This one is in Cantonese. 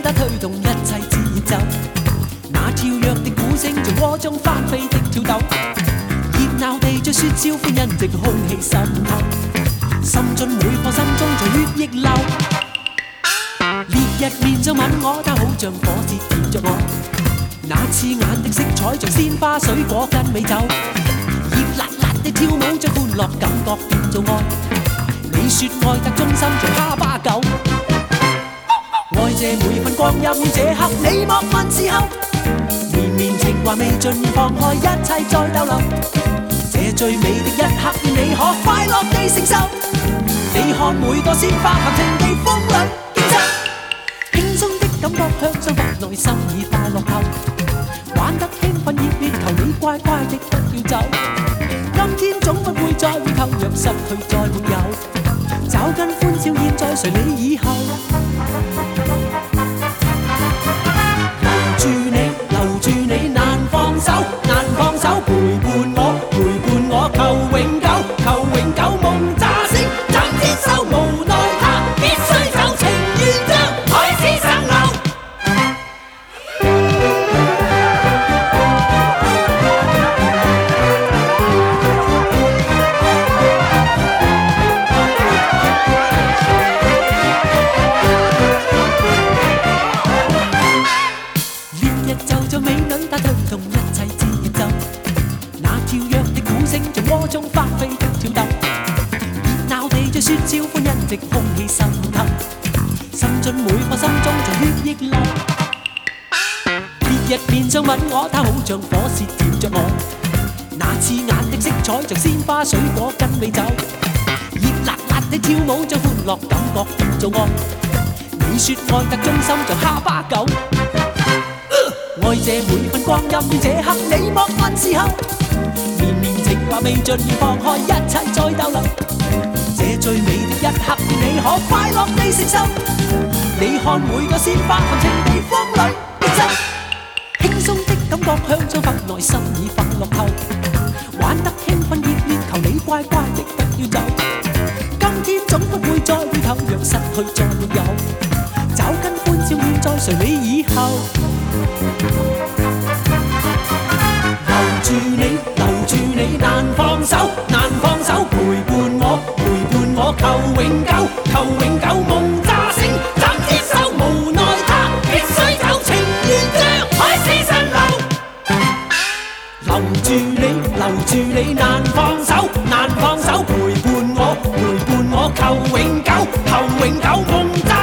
它推動一切節奏。那跳躍的鼓聲像鍋中翻飛的跳豆，熱鬧地在説笑歡欣藉空氣滲透，滲進每顆心中像血液流。烈日面上吻我，它好像火舌甜着我。那刺眼的色彩像鮮花水果跟美酒，熱辣辣地跳舞將歡樂感覺變做愛。你說愛得忠心像哈巴狗，愛這每分光陰，這刻你莫問時候。綿綿情話未盡，放開一切再逗留。這最美的一刻，你可快樂地承受。你看每朵鮮花含情地風裏競爭，輕鬆的感覺向上發內心已快樂透。玩得興奮熱烈，求你乖乖的不要走。今天總不會再回頭，若失去再沒有，找緊歡笑現在誰理以後。留住你難放手，難放手，陪伴我，求永久，求永久夢乍醒，怎接受無奈他必須走，情願將海市蜃樓。烈日就像美女，它推動一切節奏。那跳躍的鼓聲像鍋中翻飛的跳豆，熱鬧地在説笑歡欣藉空氣滲透，滲進每顆心中像血液流。烈日面上吻我，它好像火舌甜着我。那刺眼的色彩像鮮花水果跟美酒，熱辣辣地跳舞將歡樂感覺變做愛。你說愛得忠心像哈巴狗，愛這每分光陰，這刻你莫問時候。綿綿情話未盡，要放開一切再逗留。這最美的一刻，你可快樂地承受。你看每個鮮花含情地風裏競爭，輕鬆的感覺向上發內心已快樂透。玩得興奮熱烈，求你乖乖的不要走。今天總不會再回頭，若失去再沒有，找緊歡笑現在誰理以後。留住你，難放手，難放手，陪伴我，求永久，求永久夢乍醒，怎接受無奈他必須走，情願將海市蜃樓。留住你，難放手，難放手，陪伴我，求永久，求永久夢乍醒。